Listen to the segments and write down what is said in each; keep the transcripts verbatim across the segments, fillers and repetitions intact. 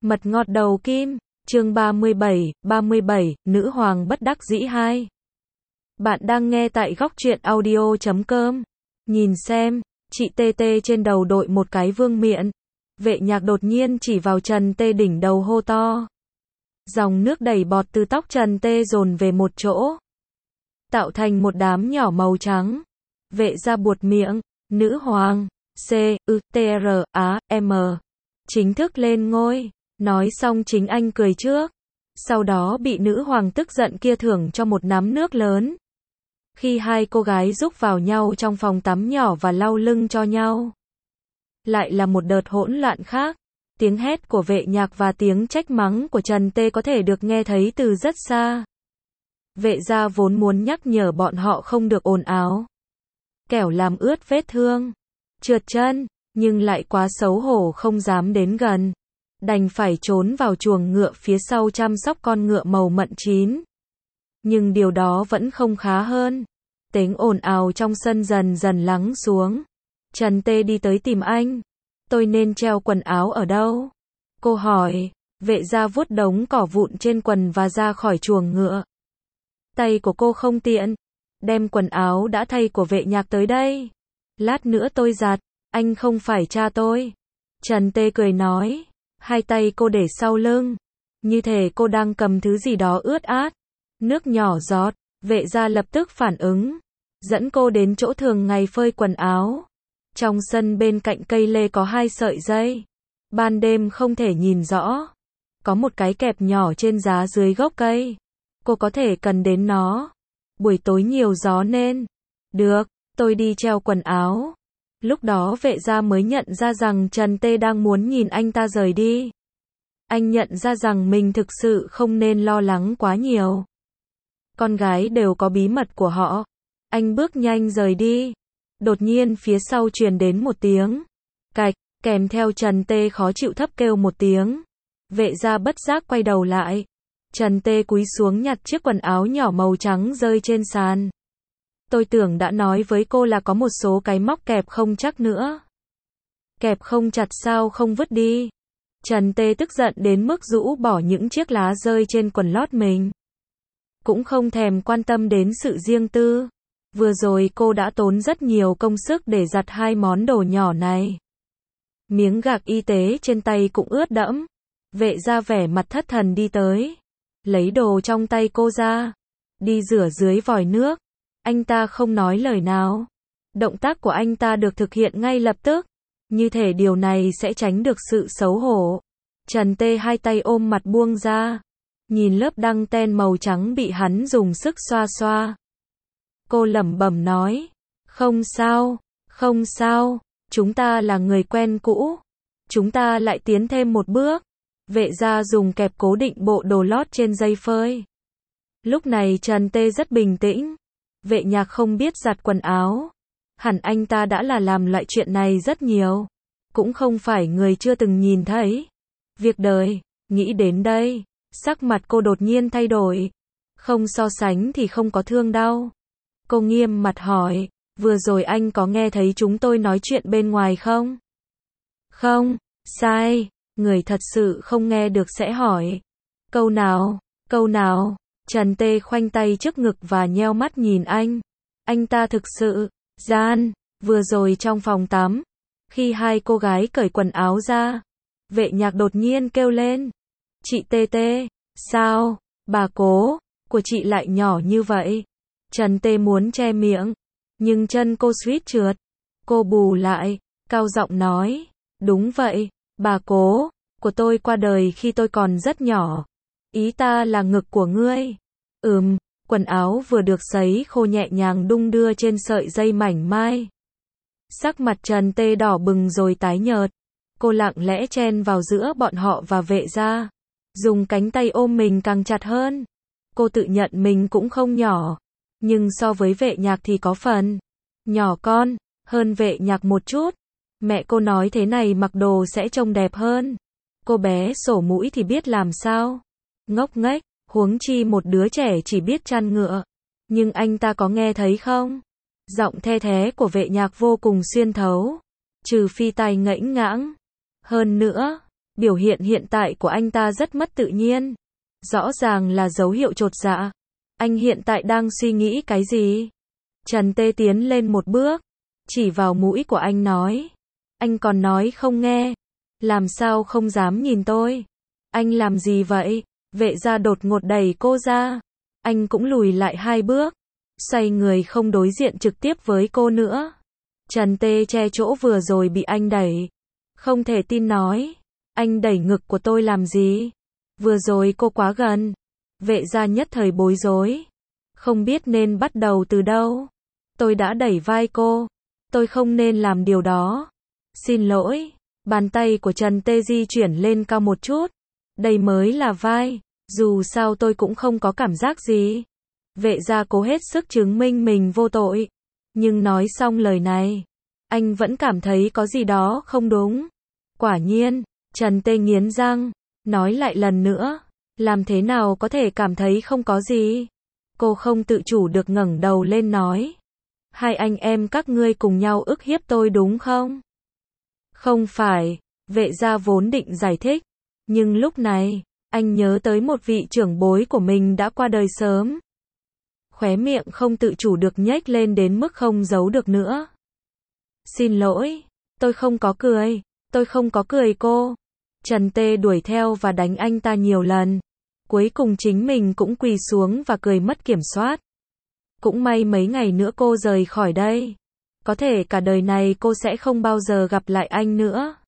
Mật ngọt đầu kim, chương ba mươi bảy, ba mươi bảy, Nữ hoàng bất đắc dĩ hai. Bạn đang nghe tại góc truyện audio chấm com. Nhìn xem, chị Tê Tê trên đầu đội một cái vương miện. Vệ Nhạc đột nhiên chỉ vào Trần Tê đỉnh đầu hô to. Dòng nước đầy bọt từ tóc Trần Tê dồn về một chỗ, tạo thành một đám nhỏ màu trắng. Vệ gia buột miệng, nữ hoàng, C, U, T, R, A, M. Chính thức lên ngôi. Nói xong chính anh cười trước. Sau đó bị nữ hoàng tức giận kia thưởng cho một nắm nước lớn. Khi hai cô gái rúc vào nhau trong phòng tắm nhỏ và lau lưng cho nhau. Lại là một đợt hỗn loạn khác. Tiếng hét của Vệ Nhạc và tiếng trách mắng của Trần Tê có thể được nghe thấy từ rất xa. Vệ gia vốn muốn nhắc nhở bọn họ không được ồn ào, kẻo làm ướt vết thương, trượt chân, nhưng lại quá xấu hổ không dám đến gần. Đành phải trốn vào chuồng ngựa phía sau chăm sóc con ngựa màu mận chín. Nhưng điều đó vẫn không khá hơn. Tiếng ồn ào trong sân dần dần lắng xuống. Trần Tê đi tới tìm anh. Tôi nên treo quần áo ở đâu? Cô hỏi. Vệ gia vuốt đống cỏ vụn trên quần và ra khỏi chuồng ngựa. Tay của cô không tiện. Đem quần áo đã thay của Vệ Nhạc tới đây. Lát nữa tôi giặt. Anh không phải cha tôi. Trần Tê cười nói. Hai tay cô để sau lưng. Như thể cô đang cầm thứ gì đó ướt át. Nước nhỏ giọt. Vệ gia lập tức phản ứng. Dẫn cô đến chỗ thường ngày phơi quần áo. Trong sân bên cạnh cây lê có hai sợi dây. Ban đêm không thể nhìn rõ. Có một cái kẹp nhỏ trên giá dưới gốc cây. Cô có thể cần đến nó. Buổi tối nhiều gió nên. Được, tôi đi treo quần áo. Lúc đó vệ gia mới nhận ra rằng Trần Tê đang muốn nhìn anh ta rời đi. Anh nhận ra rằng mình thực sự không nên lo lắng quá nhiều. Con gái đều có bí mật của họ. Anh bước nhanh rời đi. Đột nhiên phía sau truyền đến một tiếng cạch, kèm theo Trần Tê khó chịu thấp kêu một tiếng. Vệ gia bất giác quay đầu lại. Trần Tê cúi xuống nhặt chiếc quần áo nhỏ màu trắng rơi trên sàn. Tôi tưởng đã nói với cô là có một số cái móc kẹp không chắc nữa. Kẹp không chặt sao không vứt đi. Trần Tê tức giận đến mức rũ bỏ những chiếc lá rơi trên quần lót mình. Cũng không thèm quan tâm đến sự riêng tư. Vừa rồi cô đã tốn rất nhiều công sức để giặt hai món đồ nhỏ này. Miếng gạc y tế trên tay cũng ướt đẫm. Vệ gia vẻ mặt thất thần đi tới. Lấy đồ trong tay cô ra. Đi rửa dưới vòi nước. Anh ta không nói lời nào. Động tác của anh ta được thực hiện ngay lập tức. Như thể điều này sẽ tránh được sự xấu hổ. Trần Tê hai tay ôm mặt buông ra. Nhìn lớp đăng ten màu trắng bị hắn dùng sức xoa xoa. Cô lẩm bẩm nói. Không sao, không sao. Chúng ta là người quen cũ. Chúng ta lại tiến thêm một bước. Vệ gia dùng kẹp cố định bộ đồ lót trên dây phơi. Lúc này Trần Tê rất bình tĩnh. Vệ Nhạc không biết giặt quần áo. Hẳn anh ta đã là làm loại chuyện này rất nhiều. Cũng không phải người chưa từng nhìn thấy. Việc đời, nghĩ đến đây, sắc mặt cô đột nhiên thay đổi. Không so sánh thì không có thương đau. Cô nghiêm mặt hỏi, vừa rồi anh có nghe thấy chúng tôi nói chuyện bên ngoài không? Không, sai, người thật sự không nghe được sẽ hỏi. Câu nào, câu nào? Trần Tê khoanh tay trước ngực và nheo mắt nhìn anh. Anh ta thực sự, gian, vừa rồi trong phòng tắm. Khi hai cô gái cởi quần áo ra. Vệ Nhạc đột nhiên kêu lên. Chị Tê Tê, sao, bà cố, của chị lại nhỏ như vậy? Trần Tê muốn che miệng. Nhưng chân cô suýt trượt. Cô bù lại, cao giọng nói. Đúng vậy, bà cố, của tôi qua đời khi tôi còn rất nhỏ. Ý ta là ngực của ngươi. Ừm, quần áo vừa được sấy khô nhẹ nhàng đung đưa trên sợi dây mảnh mai. Sắc mặt Trần Tê đỏ bừng rồi tái nhợt. Cô lặng lẽ chen vào giữa bọn họ và vệ gia. Dùng cánh tay ôm mình càng chặt hơn. Cô tự nhận mình cũng không nhỏ. Nhưng so với Vệ Nhạc thì có phần nhỏ con hơn Vệ Nhạc một chút. Mẹ cô nói thế này mặc đồ sẽ trông đẹp hơn. Cô bé sổ mũi thì biết làm sao. Ngốc nghếch, huống chi một đứa trẻ chỉ biết chăn ngựa. Nhưng anh ta có nghe thấy không? Giọng the thé của Vệ Nhạc vô cùng xuyên thấu. Trừ phi tai ngãnh ngãng. Hơn nữa, Biểu hiện hiện tại của anh ta rất mất tự nhiên. Rõ ràng là dấu hiệu chột dạ. Anh hiện tại đang suy nghĩ cái gì? Trần Tê tiến lên một bước, chỉ vào mũi của anh nói. Anh còn nói không nghe. Làm sao không dám nhìn tôi? Anh làm gì vậy? Vệ gia đột ngột đẩy cô ra. Anh cũng lùi lại hai bước, xoay người không đối diện trực tiếp với cô nữa. Trần Tê che chỗ vừa rồi bị anh đẩy. Không thể tin nói. Anh đẩy ngực của tôi làm gì? Vừa rồi cô quá gần. Vệ gia nhất thời bối rối. Không biết nên bắt đầu từ đâu. Tôi đã đẩy vai cô. Tôi không nên làm điều đó. Xin lỗi. Bàn tay của Trần Tê di chuyển lên cao một chút. Đây mới là vai. Dù sao tôi cũng không có cảm giác gì. Vệ gia cố hết sức chứng minh mình vô tội. Nhưng nói xong lời này, anh vẫn cảm thấy có gì đó không đúng. Quả nhiên, Trần Tê nghiến răng, nói lại lần nữa. Làm thế nào có thể cảm thấy không có gì? Cô không tự chủ được ngẩng đầu lên nói. Hai anh em các ngươi cùng nhau ức hiếp tôi đúng không? Không phải, vệ gia vốn định giải thích. Nhưng lúc này, anh nhớ tới một vị trưởng bối của mình đã qua đời sớm. Khóe miệng không tự chủ được nhếch lên đến mức không giấu được nữa. Xin lỗi, tôi không có cười, tôi không có cười cô. Trần Tê đuổi theo và đánh anh ta nhiều lần. Cuối cùng chính mình cũng quỳ xuống và cười mất kiểm soát. Cũng may mấy ngày nữa cô rời khỏi đây. Có thể cả đời này cô sẽ không bao giờ gặp lại anh nữa.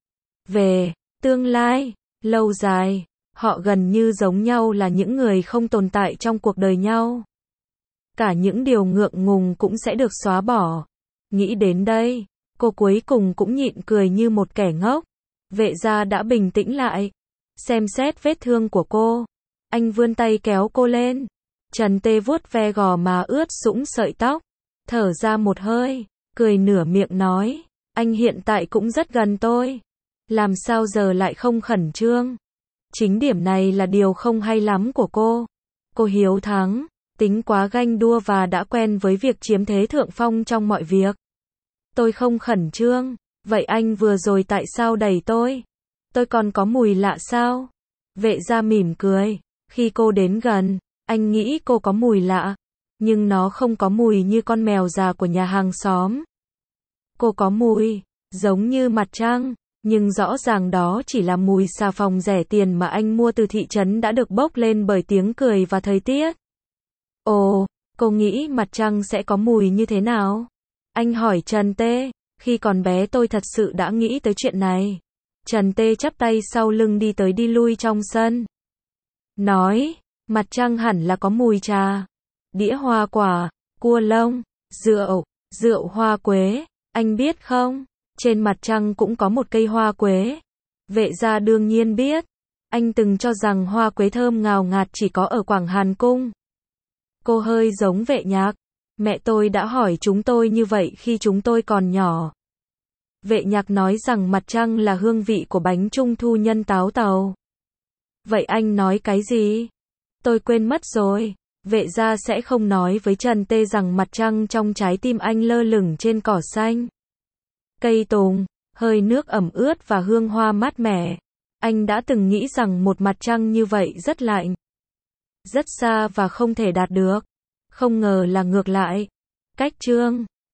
Về tương lai, lâu dài, họ gần như giống nhau là những người không tồn tại trong cuộc đời nhau. Cả những điều ngượng ngùng cũng sẽ được xóa bỏ. Nghĩ đến đây, cô cuối cùng cũng nhịn cười như một kẻ ngốc. Vệ gia đã bình tĩnh lại. Xem xét vết thương của cô. Anh vươn tay kéo cô lên. Trần Tê vuốt ve gò má ướt sũng sợi tóc. Thở ra một hơi, cười nửa miệng nói. Anh hiện tại cũng rất gần tôi. Làm sao giờ lại không khẩn trương? Chính điểm này là điều không hay lắm của cô. Cô hiếu thắng, tính quá ganh đua và đã quen với việc chiếm thế thượng phong trong mọi việc. Tôi không khẩn trương. Vậy anh vừa rồi tại sao đẩy tôi? Tôi còn có mùi lạ sao? Vệ gia mỉm cười. Khi cô đến gần, anh nghĩ cô có mùi lạ. Nhưng nó không có mùi như con mèo già của nhà hàng xóm. Cô có mùi, giống như mặt trăng. Nhưng rõ ràng đó chỉ là mùi xà phòng rẻ tiền mà anh mua từ thị trấn đã được bốc lên bởi tiếng cười và thời tiết. Ồ, cô nghĩ mặt trăng sẽ có mùi như thế nào? Anh hỏi Trần Tê. Khi còn bé tôi thật sự đã nghĩ tới chuyện này. Trần Tê chắp tay sau lưng đi tới đi lui trong sân. Nói, mặt trăng hẳn là có mùi trà, đĩa hoa quả, cua lông, rượu, rượu hoa quế. Anh biết không, trên mặt trăng cũng có một cây hoa quế. Vệ gia đương nhiên biết. Anh từng cho rằng hoa quế thơm ngào ngạt chỉ có ở Quảng Hàn Cung. Cô hơi giống Vệ Nhạc. Mẹ tôi đã hỏi chúng tôi như vậy khi chúng tôi còn nhỏ. Vệ Nhạc nói rằng mặt trăng là hương vị của bánh trung thu nhân táo tàu. Vậy anh nói cái gì? Tôi quên mất rồi. Vệ gia sẽ không nói với Trần Tê rằng mặt trăng trong trái tim anh lơ lửng trên cỏ xanh. Cây tùng, hơi nước ẩm ướt và hương hoa mát mẻ. Anh đã từng nghĩ rằng một mặt trăng như vậy rất lạnh, rất xa và không thể đạt được. Không ngờ là ngược lại. Cách chương